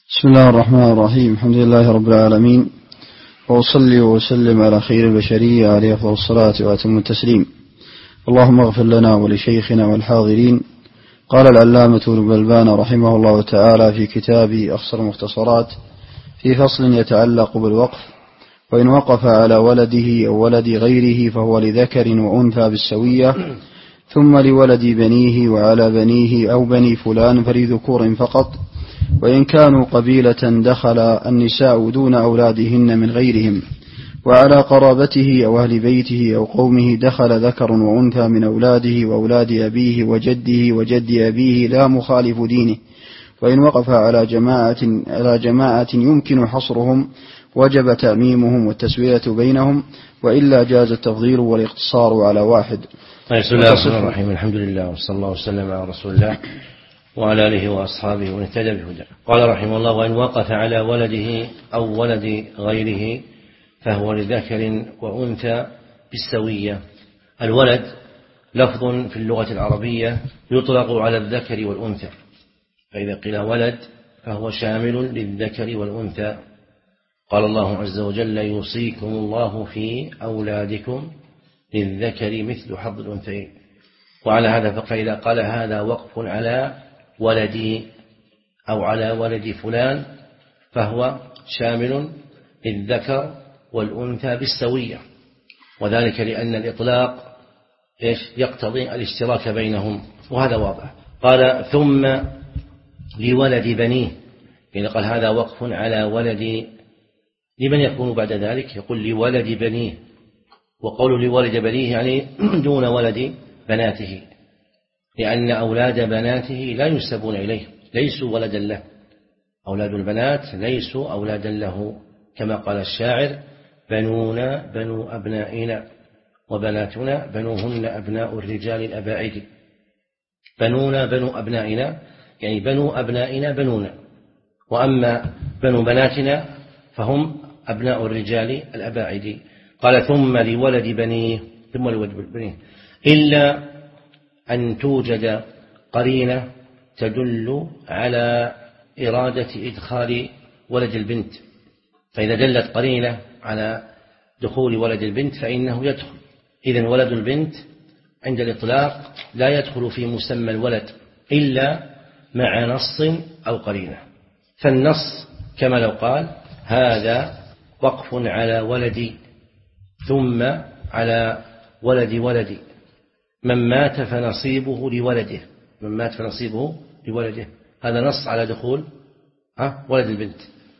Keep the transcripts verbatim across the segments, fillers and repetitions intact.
بسم الله الرحمن الرحيم. الحمد لله رب العالمين، وأصلي وأسلم على خير البشرية عليه أفضل الصلاة وأتم التسليم. اللهم اغفر لنا ولشيخنا والحاضرين. قال العلامة ابن بلبان رحمه الله تعالى في كتاب أخصر المختصرات في فصل يتعلق بالوقف: وإن وقف على ولده أو ولد غيره فهو لذكر وأنثى بالسوية، ثم لولد بنيه وعلى بنيه أو بني فلان فلذكور فقط، وإن كانوا قبيلة دخل النساء دون أولادهن من غيرهم، وعلى قرابته أو أهل بيته أو قومه دخل ذكر وأنثى من أولاده وأولاد أبيه وجده وجد أبيه لا مخالف دينه. وإن وقف على جماعة, على جماعة يمكن حصرهم وجب تأميمهم والتسوية بينهم، وإلا جاز التفضيل والاقتصار على واحد. بسم الله الرحمن الرحيم. الحمد لله وصلى الله وسلم على رسول الله وعلى آله وأصحابه ومن اهتدى بهداه. قال رحمه الله: وإن وقف على ولده أو ولد غيره فهو لذكر وأنثى بالسوية. الولد لفظ في اللغة العربية يطلق على الذكر والأنثى، فإذا قيل ولد فهو شامل للذكر والأنثى. قال الله عز وجل: يوصيكم الله في أولادكم للذكر مثل حظ الأنثيين. وعلى هذا فإذا قال هذا وقف على ولدي أو على ولد فلان فهو شامل للذكر والأنثى بالسوية، وذلك لأن الإطلاق يقتضي الاشتراك بينهم، وهذا واضح. قال: ثم لولد بنيه، إذا قال هذا وقف على ولد، لمن يكون بعد ذلك؟ يقول لولد بنيه، وقول لولد بنيه يعني دون ولد بناته، لأن أولاد بناته لا ينسبون إليه، ليسوا ولدا له. أولاد البنات ليسوا أولادا له، كما قال الشاعر: بنونا بنو أبنائنا وبناتنا بنوهن أبناء الرجال الأباعد. بنونا بنو أبنائنا يعني بنو أبنائنا بنونا، وأما بنو بناتنا فهم أبناء الرجال الأباعد. قال: ثم لولد بنيه، ثم لولد بنيه إلا أن توجد قرينة تدل على إرادة إدخال ولد البنت، فإذا دلت قرينة على دخول ولد البنت فإنه يدخل. إذن ولد البنت عند الإطلاق لا يدخل في مسمى الولد إلا مع نص أو قرينة. فالنص كما لو قال هذا وقف على ولدي ثم على ولد ولدي، من مات فنصيبه لولده، من مات فنصيبه لولده، هذا نص على دخول ولد البنت.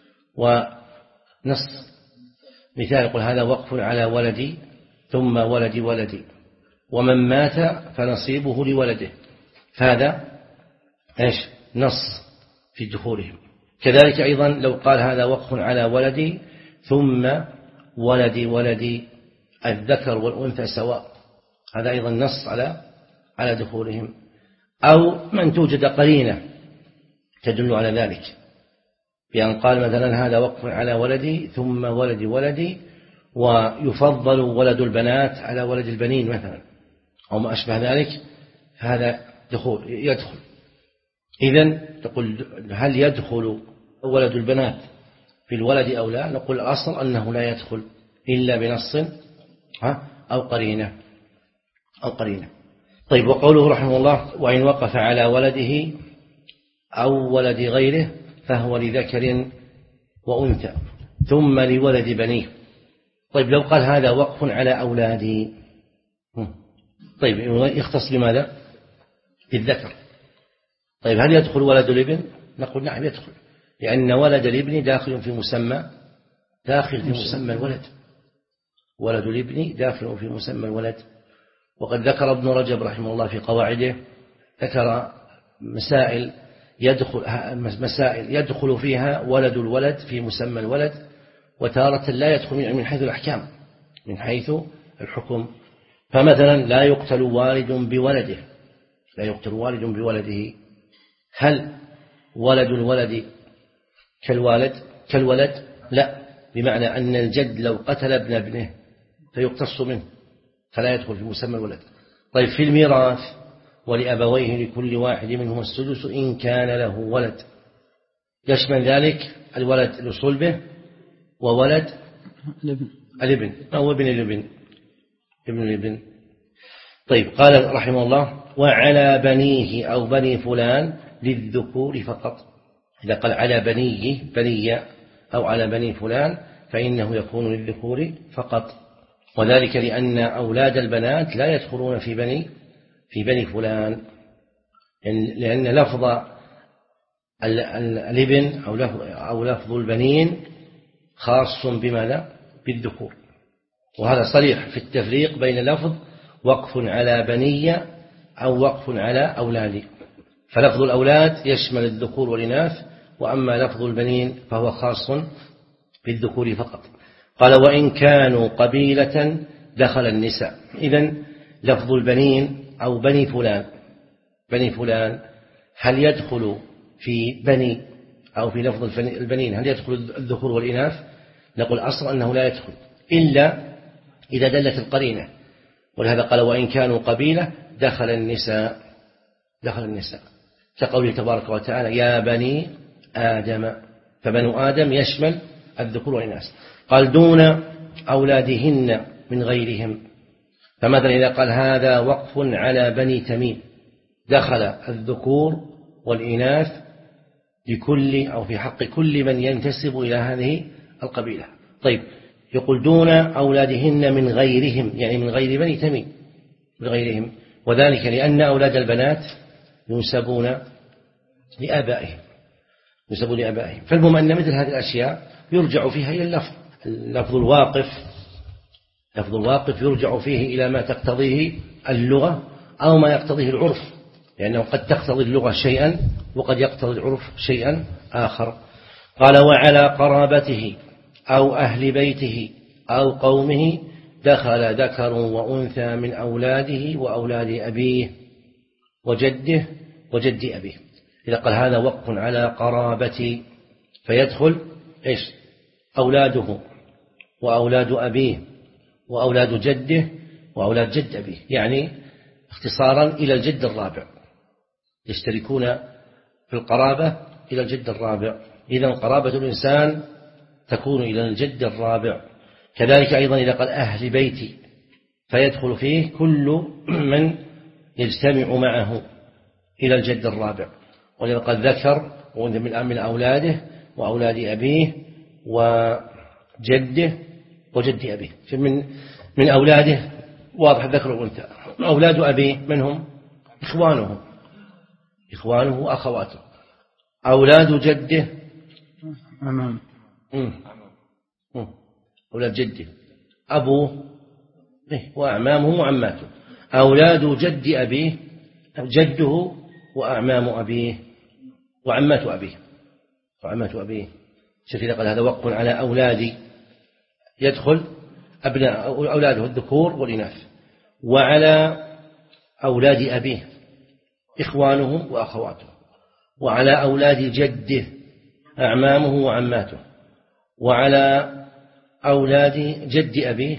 ونص مثال يقول هذا وقف على ولدي ثم ولد ولدي، ومن مات فنصيبه لولده، هذا ايش؟ نص في دخولهم. كذلك أيضا لو قال هذا وقف على ولدي ثم ولد ولدي، الذكر والأنثى سواء، هذا أيضا نص على على دخولهم. أو من توجد قرينة تدل على ذلك، بأن قال مثلا هذا وقف على ولدي ثم ولد ولدي، ويفضل ولد البنات على ولد البنين مثلا أو ما أشبه ذلك، هذا دخول يدخل. إذن تقول هل يدخل ولد البنات في الولد أو لا؟ نقول الأصل أنه لا يدخل إلا بنص أو قرينة أو قرينة. طيب، وقوله رحمه الله: وإن وقف على ولده أو ولد غيره فهو لذكر وأنثى ثم لولد بنيه. طيب، لو قال هذا وقف على أولادي، طيب يختص بماذا؟ بالذكر. طيب، هل يدخل ولد الابن؟ نقول نعم يدخل، لأن ولد الابن داخل في مسمى داخل في مسمى الولد، ولد الابن داخل في مسمى الولد. وقد ذكر ابن رجب رحمه الله في قواعده، ذكر مسائل يدخل مسائل يدخل فيها ولد الولد في مسمى الولد، وتارة لا يدخل من حيث الأحكام، من حيث الحكم. فمثلا لا يقتل والد بولده، لا يقتل والد بولده، هل ولد الولد كالوالد كالولد؟ لا، بمعنى أن الجد لو قتل ابن ابنه فيقتص منه، فلا يدخل في مسمى الولد. طيب، في الميراث ولأبويه لكل واحد منهما السدس إن كان له ولد، يشمل ذلك الولد لصلبه وولد الابن الابن أو ابن الابن ابن الابن. طيب قال رحمه الله وعلى بنيه أو بني فلان للذكور فقط. إذا قال على بنيه بني أو على بني فلان فإنه يكون للذكور فقط، وذلك لأن أولاد البنات لا يدخلون في بني في بني فلان، لأن لفظ الابن أو لفظ البنين خاص بماذا؟ بالذكور. وهذا صريح في التفريق بين لفظ وقف على بني أو وقف على أولادي، فلفظ الأولاد يشمل الذكور والإناث، وأما لفظ البنين فهو خاص بالذكور فقط. قال وإن كانوا قبيلة دخل النساء. إذن لفظ البنين أو بني فلان بني فلان هل يدخل في بني أو في لفظ البنين هل يدخل الذكور والإناث؟ نقول أصلا أنه لا يدخل إلا إذا دلت القرينة، ولهذا قال وإن كانوا قبيلة دخل النساء دخل النساء كقوله تبارك وتعالى يا بني آدم، فبنو آدم يشمل الذكور والإناث. قال دون أولادهن من غيرهم، فمثلا إذا قال هذا وقف على بني تميم دخل الذكور والإناث لكل أو في حق كل من ينتسب إلى هذه القبيلة. طيب يقول دون أولادهن من غيرهم، يعني من غير بني تميم من غيرهم، وذلك لأن أولاد البنات ينسبون لآبائهم ينسبون لآبائهم فالمهم أن مثل هذه الأشياء يرجع فيها إلى اللفظ اللفظ الواقف لفظ الواقف يرجع فيه إلى ما تقتضيه اللغة أو ما يقتضيه العرف، لأنه قد تقتضي اللغة شيئا وقد يقتضي العرف شيئا آخر. قال وعلى قرابته أو أهل بيته أو قومه دخل ذكر وأنثى من أولاده وأولاد أبيه وجده وجد أبيه. إذا قال هذا وقف على قرابتي فيدخل إيش؟ أولاده وأولاد أبيه وأولاد جده وأولاد جد أبيه، يعني اختصارا إلى الجد الرابع، يشتركون في القرابة إلى الجد الرابع. إذن قرابة الإنسان تكون إلى الجد الرابع. كذلك أيضا إذا قال أهل بيتي فيدخل فيه كل من يجتمع معه إلى الجد الرابع، وإذا قال ذكر من أولاده وأولاد أبيه وجده وجد أبيه، من من أولاده واضح الذكر والأنثى. أولاد أبيه منهم إخوانه إخوانه وأخواته. أولاد جده أمام أولاد جده أبوه وأعمامه وعماته. أولاد جد أبيه جده وأعمام أبيه وعمات أبيه وعمات أبيه. شوف إذا قال هذا وقف على أولادي يدخل أبناء أولاده الذكور والإناث، وعلى أولاد أبيه إخوانه وأخواته، وعلى أولاد جده أعمامه وعماته، وعلى أولاد جد أبيه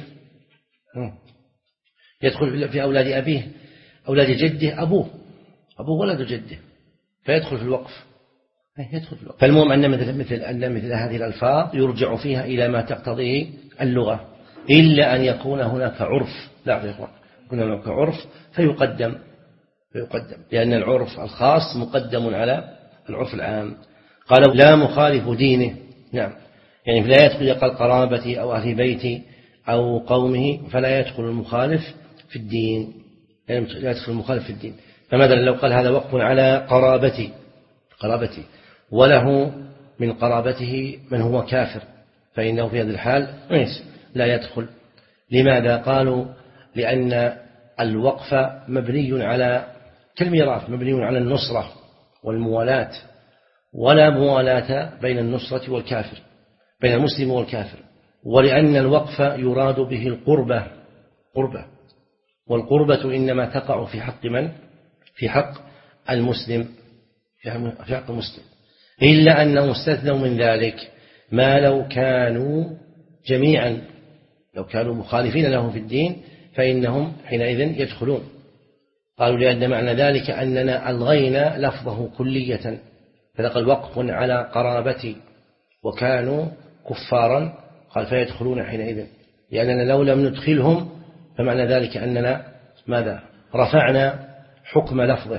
يدخل في أولاد أبيه أولاد جده أبوه أبوه ولد جده فيدخل في الوقف يدخل في الوقف. فالمهم أن مثل, مثل, أن مثل هذه الألفاظ يرجع فيها إلى ما تقتضيه اللغة، إلا أن يكون هناك عرف لا يكون هناك عرف فيقدم فيقدم لأن العرف الخاص مقدم على العرف العام. قالوا لا مخالف دينه. نعم، يعني لا يدخل قال قرابتي أو أهل بيتي أو قومه، فلا يدخل المخالف في الدين يعني لا يدخل المخالف في الدين. فمثلا لو قال هذا وقف على قرابتي قرابتي وله من قرابته من هو كافر، فإنه في هذا الحال لا يدخل. لماذا؟ قالوا لأن الوقف مبني على كالميراث مبني على النصرة والموالاة، ولا موالاة بين النصرة والكافر بين المسلم والكافر، ولأن الوقف يراد به القربة قربة، والقربة إنما تقع في حق من؟ في حق المسلم في حق المسلم، إلا أنه استثنوا من ذلك ما لو كانوا جميعا لو كانوا مخالفين له في الدين فإنهم حينئذ يدخلون. قالوا لأن معنى ذلك أننا ألغينا لفظه كلية فنقل وقف على قرابتي وكانوا كفارا، قال فيدخلون حينئذ، لأننا لو لم ندخلهم فمعنى ذلك أننا ماذا؟ رفعنا حكم لفظه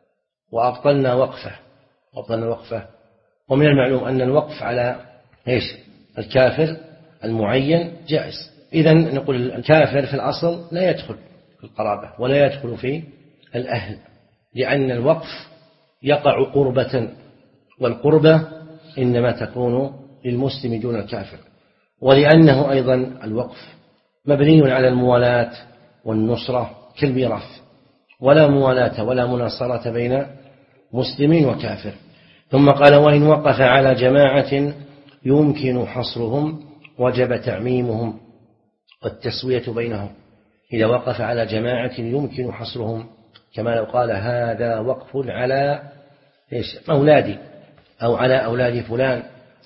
وأبطلنا وقفه وأبطلنا وقفه. ومن المعلوم أن الوقف على إيش؟ الكافر المعين جائز. إذن نقول الكافر في الأصل لا يدخل في القرابة ولا يدخل في الأهل، لأن الوقف يقع قربة، والقربة إنما تكون للمسلم دون الكافر، ولأنه أيضا الوقف مبني على الموالاة والنصرة كالميراث، ولا موالاة ولا مناصرة بين مسلم وكافر. ثم قال وإن وقف على جماعة يمكن حصرهم وجب تعميمهم والتسوية بينهم. إذا وقف على جماعة يمكن حصرهم، كما لو قال هذا وقف على إيش؟ أولادي، أو على أولاد فلان،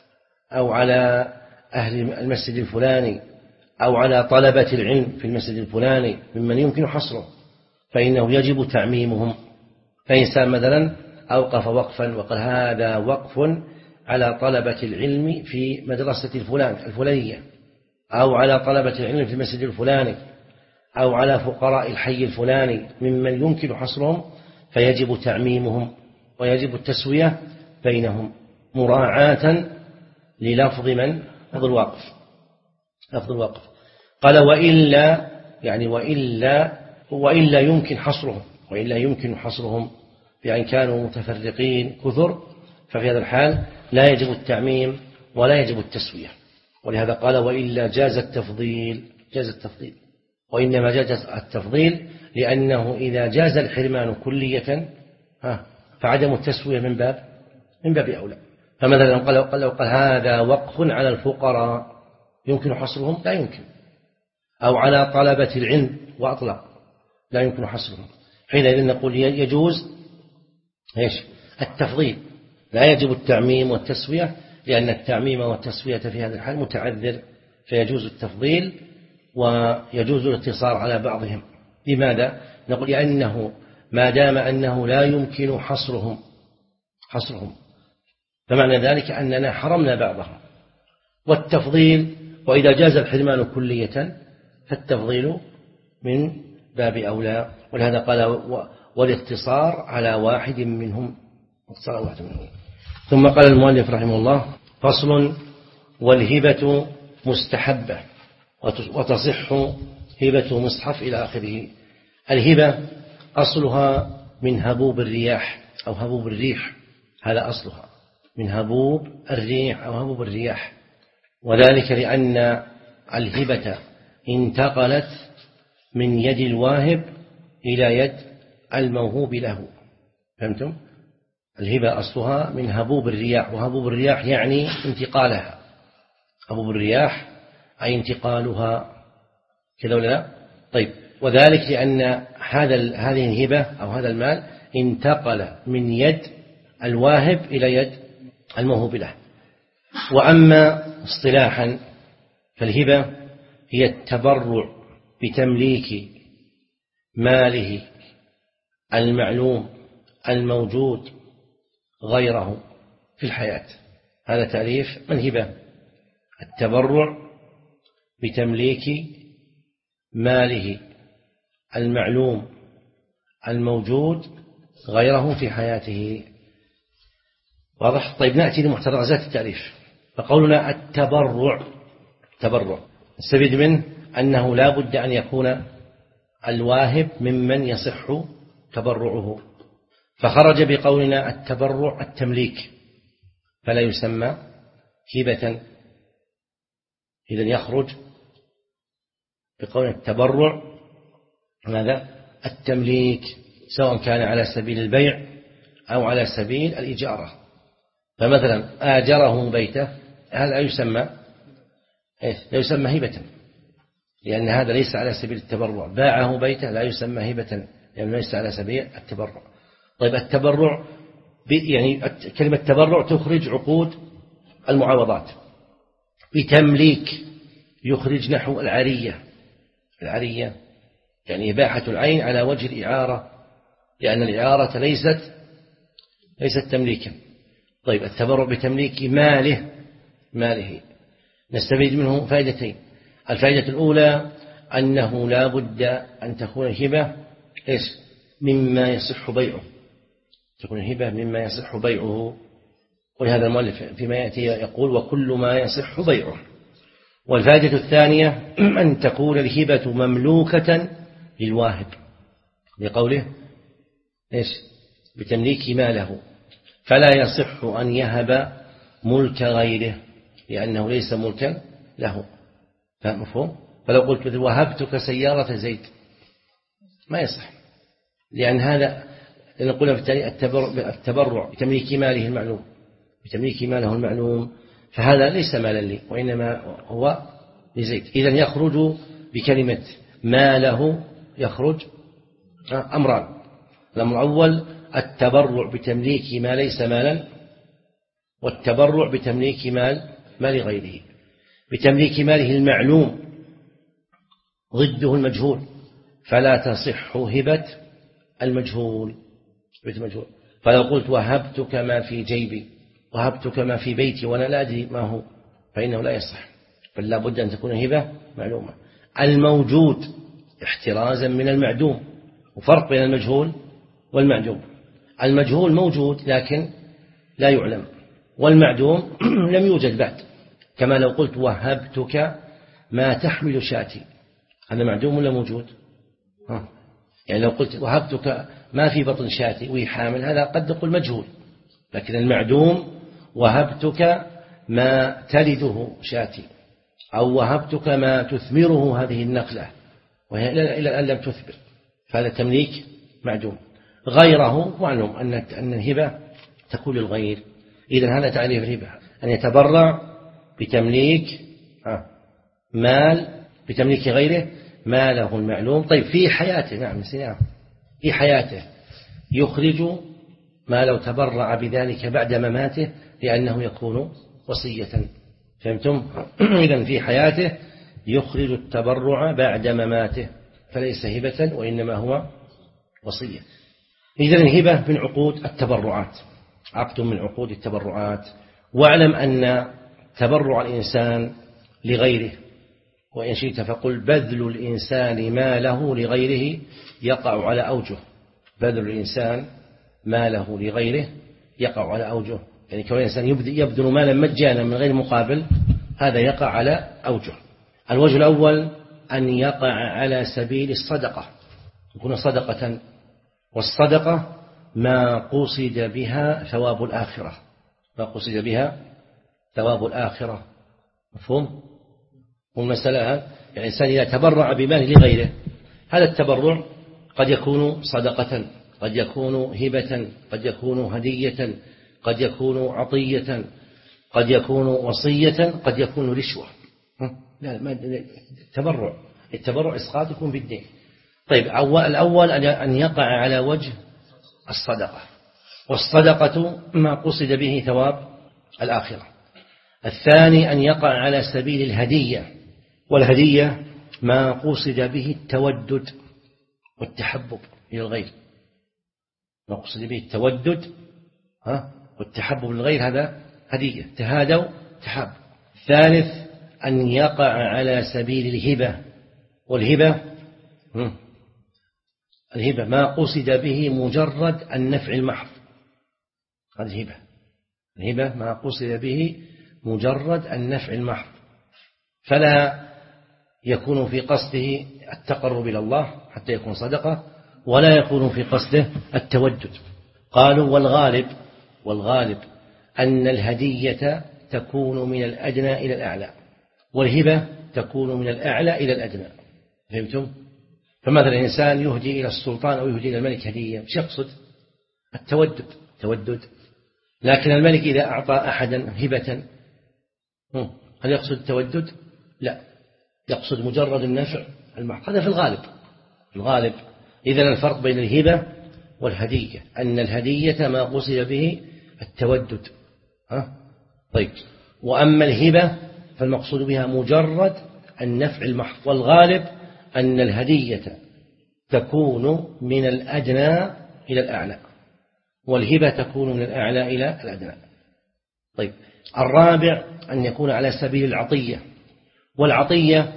أو على أهل المسجد الفلاني، أو على طلبة العلم في المسجد الفلاني ممن يمكن حصره، فإنه يجب تعميمهم. فإنسان مثلا أوقف وقفا وقال هذا وقف على طلبة العلم في مدرسة الفلان الفلانية، أو على طلبة العلم في المسجد الفلاني، أو على فقراء الحي الفلاني ممن يمكن حصرهم، فيجب تعميمهم ويجب التسوية بينهم مراعاة للفظ من؟ لفظ الوقف لفظ الوقف. قال وإلا، يعني وإلا وإلا يمكن حصرهم وإلا يمكن حصرهم بأن كانوا متفرقين كثر، ففي هذا الحال لا يجب التعميم ولا يجب التسوية. ولهذا قال وإلا جاز التفضيل جاز التفضيل وإنما جاز التفضيل لأنه إذا جاز الحرمان كلية فعدم التسوية من باب من باب أولى. فمثلا لو قال, لو قال هذا وقف على الفقراء يمكن حصرهم، لا يمكن، أو على طلبة العلم وأطلق لا يمكن حصرهم، حينئذ نقول يجوز إيش؟ التفضيل، لا يجب التعميم والتسوية، لأن التعميم والتسوية في هذا الحال متعذر، فيجوز التفضيل ويجوز الاقتصار على بعضهم. لماذا؟ نقول لأنه ما دام أنه لا يمكن حصرهم حصرهم فمعنى ذلك أننا حرمنا بعضهم. والتفضيل، وإذا جاز الحرمان كلية فالتفضيل من باب أولى. ولهذا قال والاقتصار على واحد منهم واحد منهم. ثم قال المؤلف رحمه الله فصل والهبة مستحبة وتصح هبة مصحف إلى آخره. الهبة أصلها من هبوب الرياح أو هبوب الريح، هذا أصلها من هبوب الريح أو هبوب الرياح، وذلك لأن الهبة انتقلت من يد الواهب إلى يد الموهوب له. فهمتم؟ الهبة أصلها من هبوب الرياح، وهبوب الرياح يعني انتقالها، هبوب الرياح أي انتقالها كذا ولا لا؟ طيب، وذلك لأن هذا هذه الهبة أو هذا المال انتقل من يد الواهب إلى يد الموهوب له. وأما اصطلاحا فالهبة هي التبرع بتمليك ماله المعلوم الموجود غيره في الحياة. هذا تعريف الهبة: التبرع بتمليك ماله المعلوم الموجود غيره في حياته. واضح؟ طيب، نأتي لمحترزات التعريف. فقولنا التبرع تبرع نستفيد منه أنه لا بد أن يكون الواهب ممن يصح تبرعه، فخرج بقولنا التبرع التمليك فلا يسمى هبة. إذن يخرج بقولنا التبرع ماذا؟ التمليك، سواء كان على سبيل البيع أو على سبيل الإجارة. فمثلا آجره بيته، هذا لا يسمى لا يسمى هبة، لأن هذا ليس على سبيل التبرع. باعه بيته لا يسمى هبة، لأنه ليس على سبيل التبرع. طيب، التبرع يعني كلمة تبرع تخرج عقود المعاوضات. بتمليك يخرج نحو العرية. العرية يعني إباحة العين على وجه الإعارة، لأن الإعارة ليست ليست تمليكا. طيب التبرع بتمليك ماله ماله نستفيد منه فائدتين. الفائدة الأولى أنه لا بد أن تكون الهبة إيش مما يصح بيعه، تكون الهبة مما يصح بيعه، ولهذا المؤلف فيما يأتي يقول وكل ما يصح بيعه. والفائدة الثانية أن تكون الهبة مملوكة للواهب لقوله إيش بتمليك ماله، فلا يصح أن يهب ملك غيره لأنه ليس ملكا له. مفهوم؟ فلو قلت مثل وهبتك سيارة زيد ما يصح، لأن هذا نقول في التبرع بتمليك ماله المعلوم بتمليك ماله المعلوم فهذا ليس مالا لي وإنما هو لزيد. إذن يخرج بكلمة ماله يخرج أمران. الأمر الأول التبرع بتمليك ما ليس مالا، والتبرع بتمليك مال مال غيره. بتمليك ماله المعلوم ضده المجهول، فلا تصح هبة المجهول. فلو قلت وهبتك ما في جيبي وهبتك ما في بيتي وأنا لا أدري ما هو فإنه لا يصح، بل لا بد أن تكون هبة معلومة. الموجود احترازا من المعدوم، وفرق بين المجهول والمعدوم. المجهول موجود لكن لا يعلم، والمعدوم لم يوجد بعد. كما لو قلت وهبتك ما تحمل شاتي، هذا معدوم ولا موجود؟ ها. يعني لو قلت وهبتك ما في بطن شاتي وهي حامل، هذا قد نقول مجهول. لكن المعدوم وهبتك ما تلده شاتي، أو وهبتك ما تثمره هذه النخلة وهي إلى الآن لم تثمر، فهذا تمليك معدوم. غيره معلوم أن أن الهبة تكون للغير. إذن هذا تعريف الهبة، أن يتبرع بتمليك مال بتمليك غيره ماله المعلوم. طيب في حياته، نعم نعم في حياته يخرج ما لو تبرع بذلك بعد مماته لأنه يكون وصية. فهمتم؟ إذن في حياته يخرج التبرع بعد مماته فليس هبة وإنما هو وصية. إذن الهبة من عقود التبرعات، عقد من عقود التبرعات. واعلم أن تبرع الإنسان لغيره، وإن شئت فقل بذل الإنسان ماله لغيره يقع على أوجه. بذل الإنسان ماله لغيره يقع على أوجه، يعني كون الإنسان يبذل مالا مجانا من غير مقابل هذا يقع على أوجه. الوجه الأول أن يقع على سبيل الصدقة، يكون صدقة، والصدقة ما قصد بها ثواب الآخرة، ما قصد بها ثواب الآخرة. مفهوم؟ والمسألة يعني الإنسان إذا تبرع بمال لغيره، هذا التبرع قد يكون صدقة، قد يكون هبة، قد يكون هدية، قد يكون عطية، قد يكون وصية، قد يكون رشوة. لا ما التبرع التبرع إسقاط يكون بالدين. طيب الأول أن يقع على وجه الصدقة، والصدقة ما قصد به ثواب الآخرة. الثاني أن يقع على سبيل الهدية، والهدية ما قصد به التودد والتحبب إلى الغير، ما قصد به التودد والتحبب للغير، هذا هدية، تهادوا تحب. الثالث أن يقع على سبيل الهبة، والهبة الهبة ما قصد به مجرد النفع المحض، هذه الهبة. الهبة ما قصد به مجرد النفع المحض، فلا يكون في قصده التقرب إلى الله حتى يكون صدقة، ولا يكون في قصده التودد. قالوا والغالب والغالب أن الهدية تكون من الأدنى إلى الأعلى، والهبة تكون من الأعلى إلى الأدنى. فهمتم؟ فمثلا إنسان يهدي إلى السلطان أو يهدي إلى الملك هدية، مش يقصد التودد تودد، لكن الملك إذا أعطى أحدا هبة هل يقصد التودد؟ لا، يقصد مجرد النفع المحض، هذا في الغالب. الغالب إذن الفرق بين الهبة والهدية أن الهدية ما قصد به التودد. ها؟ طيب، وأما الهبة فالمقصود بها مجرد النفع المحض، والغالب أن الهدية تكون من الأدنى إلى الأعلى، والهبة تكون من الأعلى إلى الأدنى. طيب الرابع أن يكون على سبيل العطية، والعطية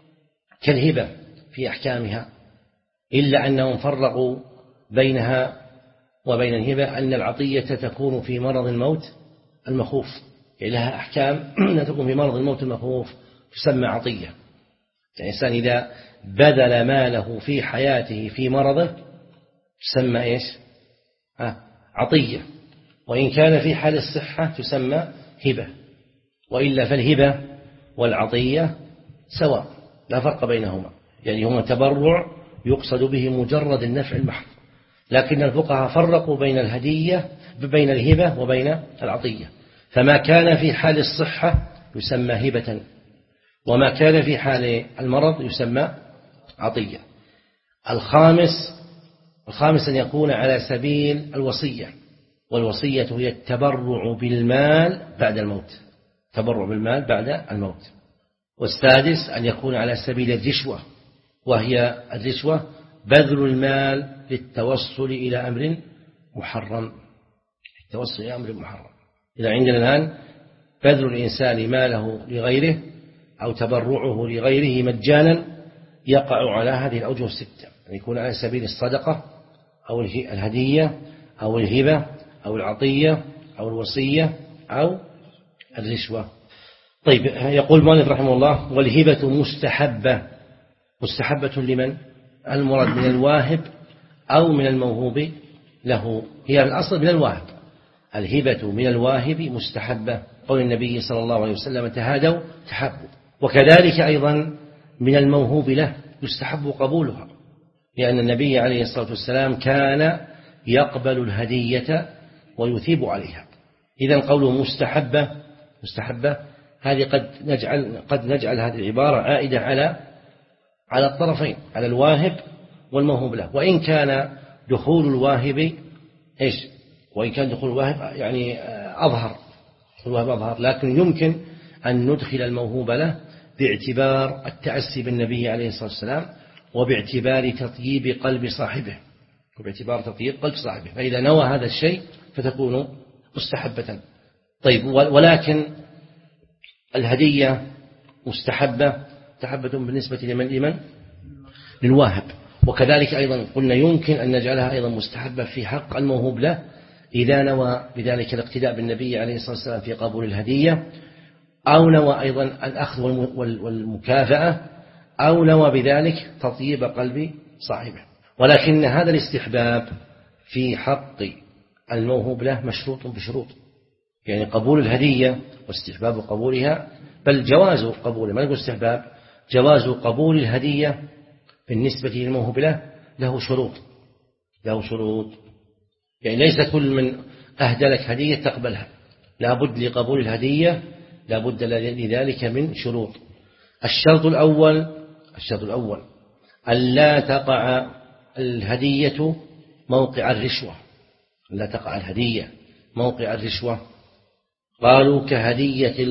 كالهبة في أحكامها، إلا أنهم فرقوا بينها وبين الهبة أن العطية تكون في مرض الموت المخوف، يعني لها أحكام تكون في مرض الموت المخوف تسمى عطية. يعني الإنسان إذا بذل ماله في حياته في مرضه تسمى إيش؟ آه عطية. وإن كان في حال الصحة تسمى هبة، وإلا فالهبة والعطية سواء لا فرق بينهما، يعني هما تبرع يقصد به مجرد النفع المحض، لكن الفقهاء فرقوا بين الهدية بين الهبة وبين العطية، فما كان في حال الصحة يسمى هبة، وما كان في حال المرض يسمى عطية. الخامس الخامس أن يكون على سبيل الوصية، والوصية هي التبرع بالمال بعد الموت، تبرع بالمال بعد الموت. والسادس أن يكون على سبيل الرشوة، وهي الرشوة بذل المال للتوصل إلى أمر محرم، التوصل إلى أمر محرم. إذا عندنا الآن بذل الإنسان ماله لغيره أو تبرعه لغيره مجانا يقع على هذه الأوجه الستة، أن يكون على سبيل الصدقة أو الهدية أو الهبة أو العطية أو الوصية أو الرشوة. طيب يقول المؤلف رحمه الله: والهبة مستحبة. مستحبة لمن؟ المراد من الواهب أو من الموهوب له، هي الأصل من الواهب. الهبة من الواهب مستحبة، قول النبي صلى الله عليه وسلم: تهادوا تحبوا. وكذلك أيضا من الموهوب له يستحب قبولها، لأن النبي عليه الصلاة والسلام كان يقبل الهدية ويثيب عليها. إذن قوله مستحبة مستحبة هذه قد نجعل قد نجعل هذه العبارة عائدة على على الطرفين، على الواهب والموهوب له، وإن كان دخول الواهب إيش؟ وإن كان دخول الواهب يعني أظهر، الواهب أظهر، لكن يمكن أن ندخل الموهوب له باعتبار التأسي بالنبي عليه الصلاة والسلام، وباعتبار تطييب قلب صاحبه، وباعتبار تطييب قلب صاحبه، فإذا نوى هذا الشيء فتكون مستحبة. طيب ولكن الهدية مستحبة مستحبة بالنسبة لمن لمن للواهب. وكذلك أيضا قلنا يمكن أن نجعلها أيضا مستحبة في حق الموهوب له إذا نوى بذلك الاقتداء بالنبي عليه الصلاة والسلام في قبول الهدية، أو نوى أيضا الأخذ والمكافأة، أو نوى بذلك تطيب قلب صاحبه. ولكن هذا الاستحباب في حق الموهوب له مشروط بشروط، يعني قبول الهدية واستحباب قبولها، بل جواز قبول، ما نقول استحباب، جواز قبول الهدية بالنسبة للموهوب له له شروط، له شروط، يعني ليس كل من أهدى لك هدية تقبلها، لابد لقبول الهدية لابد لذلك من شروط. الشرط الأول الشرط الأول ألا تقع الهدية موقع الرشوة، لا تقع الهدية موقع الرشوة. قالوا كهدية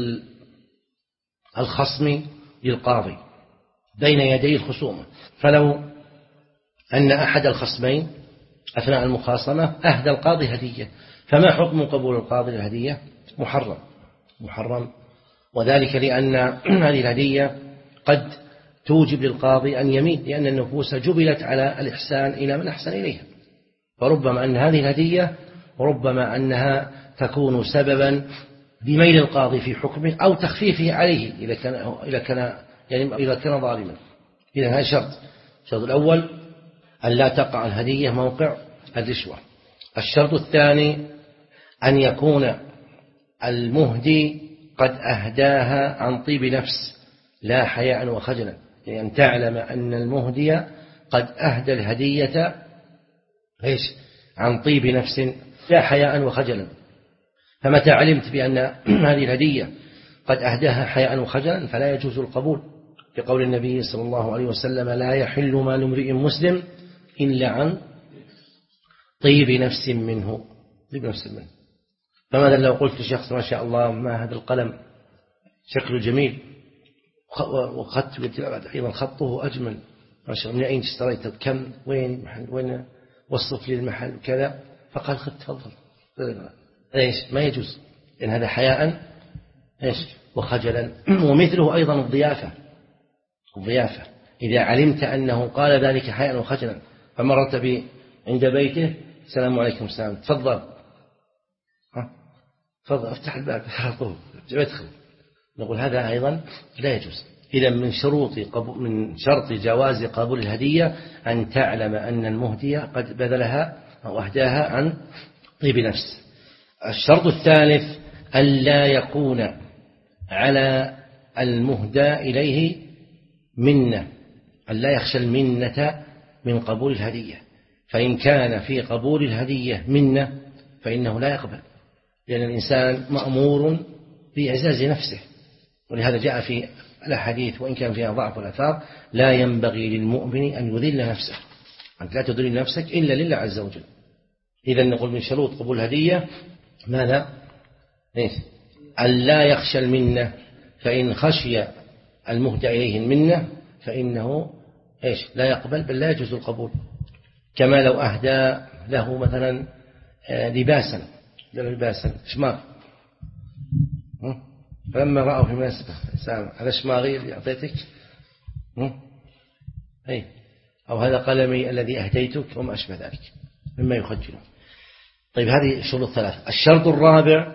الخصم للقاضي بين يدي الخصومة، فلو أن أحد الخصمين أثناء المخاصمة أهدى القاضي هدية، فما حكم قبول القاضي الهدية؟ محرم محرم وذلك لأن هذه الهدية قد توجب للقاضي أن يمين، لأن النفوس جبلت على الإحسان إلى من أحسن إليها، فربما أن هذه الهدية وربما أنها تكون سببا بميل القاضي في حكمه أو تخفيفه عليه إذا كان إذا كان يعني إذا كان ظالما. إذا هذا شرط. الشرط الأول أن لا تقع الهدية موقع الرشوة. الشرط الثاني أن يكون المهدي قد أهداها عن طيب نفس لا حياء وخجلا، يعني أن تعلم أن المهدي قد أهدى الهدية إيش عن طيب نفس لا حياء وخجلا. فمتى علمت بأن هذه الهدية قد أهداها حياء وخجلا فلا يجوز القبول، لقول النبي صلى الله عليه وسلم: لا يحل مال امرئ مسلم إلا عن طيب نفس منه. طيب نفس منه. فماذا لو قلت لشخص: ما شاء الله ما هذا القلم شكله جميل وخط أيضا خطه أجمل، ما شاء الله، من أين اشتريته؟ بكم؟ وين محل؟ وين وصف لي المحل كذا؟ فقال: خذ تفضل. ايش؟ ما يجوز لأن هذا حياء إيش وخجلا. ومثله أيضا الضيافة الضيافة إذا علمت أنه قال ذلك حياء وخجلا فمرت به عند بيته السلام عليكم السلام تفضل تفضل افتح الباب ادخل، نقول هذا أيضا لا يجوز. إذا من شروط من شرط جواز قبول الهدية أن تعلم أن المهدي قد بذلها أو أهداها عن طيب نفس. الشرط الثالث ألا يكون على المهدى إليه منة، ألا يخشى المنة من قبول الهدية، فإن كان في قبول الهدية منة فإنه لا يقبل، لأن الإنسان مأمور بإعزاز نفسه، ولهذا جاء في الحديث وإن كان فيها ضعف الآثار لا ينبغي للمؤمن أن يذل نفسه، أنت لا تذل نفسك إلا لله عز وجل. إذا نقول من شروط قبول الهدية ماذا؟ إيش؟ ألا يخشى المنة، فإن خشي المهدى إليه المنة فإنه إيش؟ لا يقبل بل لا يجوز القبول. كما لو أهدى له مثلا لباسا لباسا شماغ، فلما رأوا في مناسبة هذا شماغي اللي أعطيتك أي أو هذا قلمي الذي أهديتك وما أشبه ذلك مما يخجله. طيب هذه الشروط الثلاث. الشرط الرابع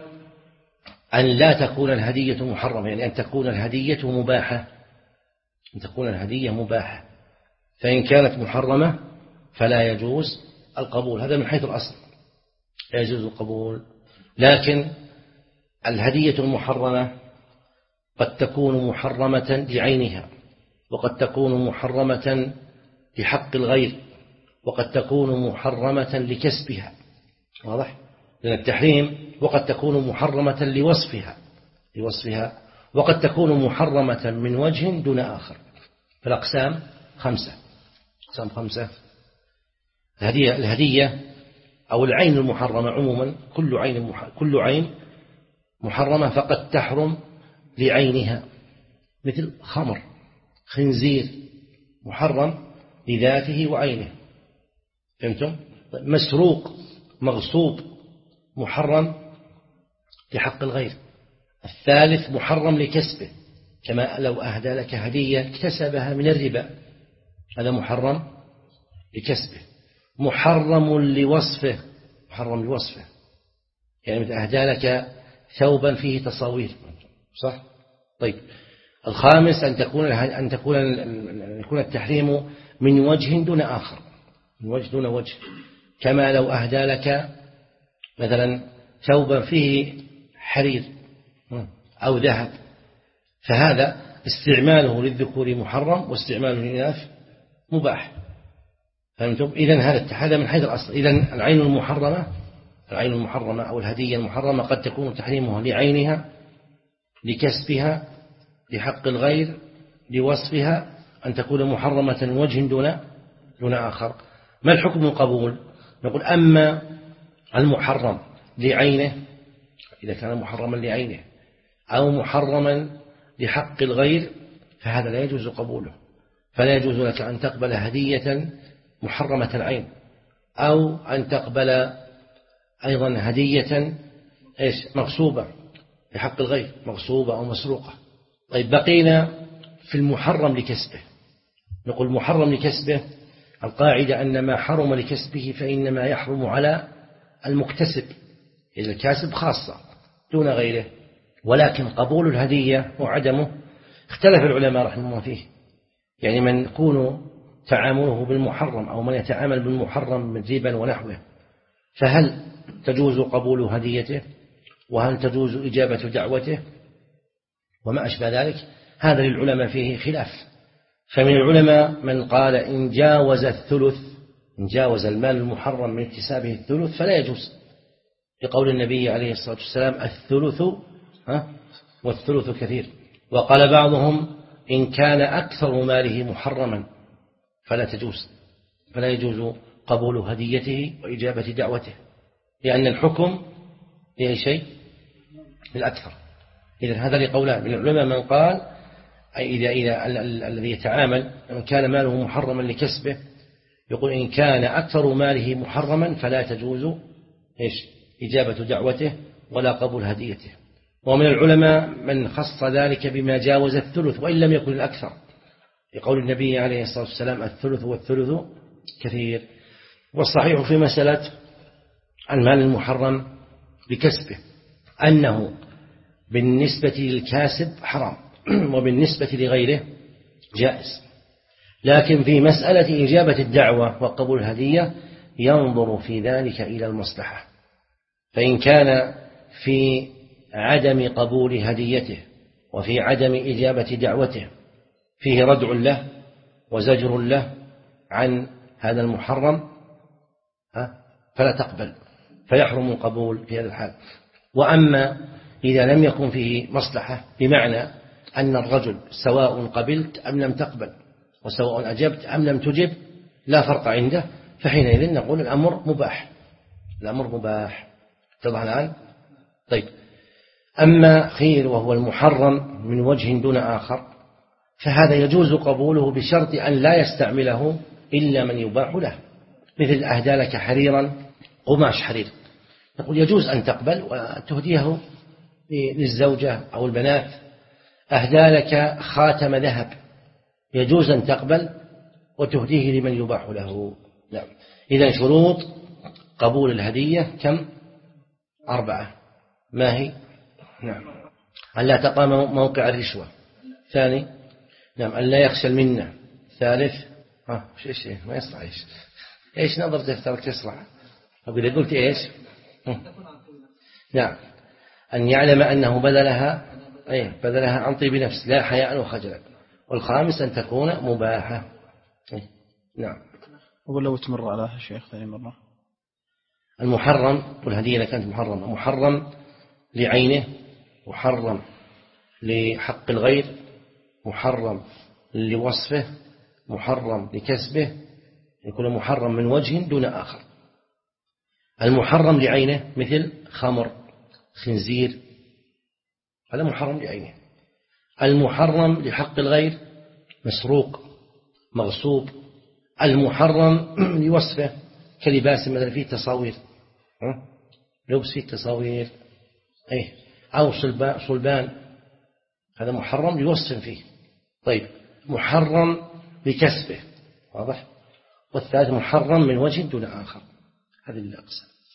أن لا تكون الهدية محرمة، يعني أن تكون الهدية مباحة، أن تكون الهدية مباحة، فإن كانت محرمة فلا يجوز القبول، هذا من حيث الأصل لا يجوز القبول. لكن الهدية المحرمة قد تكون محرمة لعينها، وقد تكون محرمة لحق الغير، وقد تكون محرمة لكسبها، واضح؟ لأن التحريم وقد تكون محرمة لوصفها لوصفها وقد تكون محرمة من وجه دون آخر. فالأقسام خمسة أقسام خمسة. الهدية الهدية أو العين المحرمة عموما كل عين كل عين محرمة فقد تحرم لعينها، مثل خمر خنزير محرم لذاته وعينه، فهمتم؟ مسروق مغصوب محرم لحق الغير. الثالث محرم لكسبه، كما لو أهدى لك هدية اكتسبها من الربا، هذا محرم لكسبه. محرم لوصفه محرم لوصفه يعني مثل أهدى لك ثوبا فيه تصاوير، صح؟ طيب الخامس أن تكون أن تكون أن يكون التحريم من وجه دون آخر، من وجه دون وجه، كما لو أهدى لك مثلا ثوبا فيه حرير أو ذهب، فهذا استعماله للذكور محرم واستعماله للإناث مباح، فهمتم؟ إذن هذا هذا من حيث الأصل. إذن العين المحرمة العين المحرمة أو الهدية المحرمة قد تكون تحريمها لعينها، لكسبها، لحق الغير، لوصفها، أن تكون محرمة من وجه دون دون آخر. ما الحكم القبول؟ نقول أما المحرم لعينه، إذا كان محرما لعينه أو محرما لحق الغير فهذا لا يجوز قبوله، فلا يجوز لك أن تقبل هدية محرمة العين أو أن تقبل أيضا هدية إيش مغصوبة لحق الغير، مغصوبة أو مسروقة. طيب بقينا في المحرم لكسبه. نقول محرم لكسبه القاعدة أن ما حرم لكسبه فإنما يحرم على المكتسب، إذا الكاسب خاصة دون غيره. ولكن قبول الهدية وعدمه اختلف العلماء رحمه الله فيه، يعني من يكون تعامله بالمحرم أو من يتعامل بالمحرم من ربا ونحوه، فهل تجوز قبول هديته وهل تجوز إجابة دعوته وما أشبه ذلك؟ هذا للعلماء فيه خلاف. فمن العلماء من قال إن جاوز الثلث، إن جاوز المال المحرم من اكتسابه الثلث فلا يجوز، لقول النبي عليه الصلاة والسلام الثلث ها والثلث كثير. وقال بعضهم إن كان أكثر ماله محرما فلا تجوز، فلا يجوز قبول هديته وإجابة دعوته، لأن الحكم لأي شيء للأكثر. إذن هذا لقولان من العلماء، من قال أي إذا إذا الذي يتعامل إن كان ماله محرما لكسبه يقول إن كان أكثر ماله محرما فلا تجوز إيش إجابة دعوته ولا قبول هديته. ومن العلماء من خص ذلك بما جاوز الثلث وإن لم يكن الأكثر، يقول النبي عليه الصلاة والسلام الثلث والثلث كثير. والصحيح في مسألة المال المحرم بكسبه أنه بالنسبة للكاسب حرام وبالنسبة لغيره جائز، لكن في مسألة إجابة الدعوة وقبول الهدية ينظر في ذلك إلى المصلحة، فإن كان في عدم قبول هديته وفي عدم إجابة دعوته فيه ردع له وزجر له عن هذا المحرم فلا تقبل، فيحرم القبول في هذا الحال. وأما إذا لم يكن فيه مصلحة، بمعنى أن الرجل سواء قبلت أم لم تقبل وسواء أجبت أم لم تجب لا فرق عنده، فحينئذ نقول الأمر مباح، الأمر مباح. اتضح الآن؟ طيب. أما خير وهو المحرم من وجه دون آخر فهذا يجوز قبوله بشرط أن لا يستعمله إلا من يباح له، مثل أهدى لك حريرا قماش حرير، نقول يجوز أن تقبل وتهديه للزوجة أو البنات. أهدى لك خاتم ذهب يجوز أن تقبل وتهديه لمن يباح له. نعم. إذن شروط قبول الهدية كم؟ أربعة. ما هي؟ نعم. أن لا تقام موقع الرشوة. ثاني، نعم، أن لا يخشى المنة. ثالث، ها إيش إيش ما يصلح إيش إيش نظر تفترك تصلح. أقول قلت إيش؟ نعم، أن يعلم أنه بذلها أي بذلها عن طيب نفس لا حياء وخجلا. والخامس أن تكون مباحة. نعم. أقول لو تمر على الشيخ ثاني مرة. المحرم والهدية كانت محرمة، محرم لعينه، محرم لحق الغير، محرم لوصفه، محرم لكسبه، يكون محرم من وجه دون آخر. المحرم لعينه مثل خمر، خنزير، هذا محرم لعينه. المحرم لحق الغير مسروق، مغصوب. المحرم لوصفه كلباس مثلا فيه تصاوير، لبس فيه تصاوير أيه، أو صلبان، هذا محرم لوصف فيه. طيب، محرم لكسبه، واضح. والثالث محرم من وجه دون آخر. هذه الأقسام.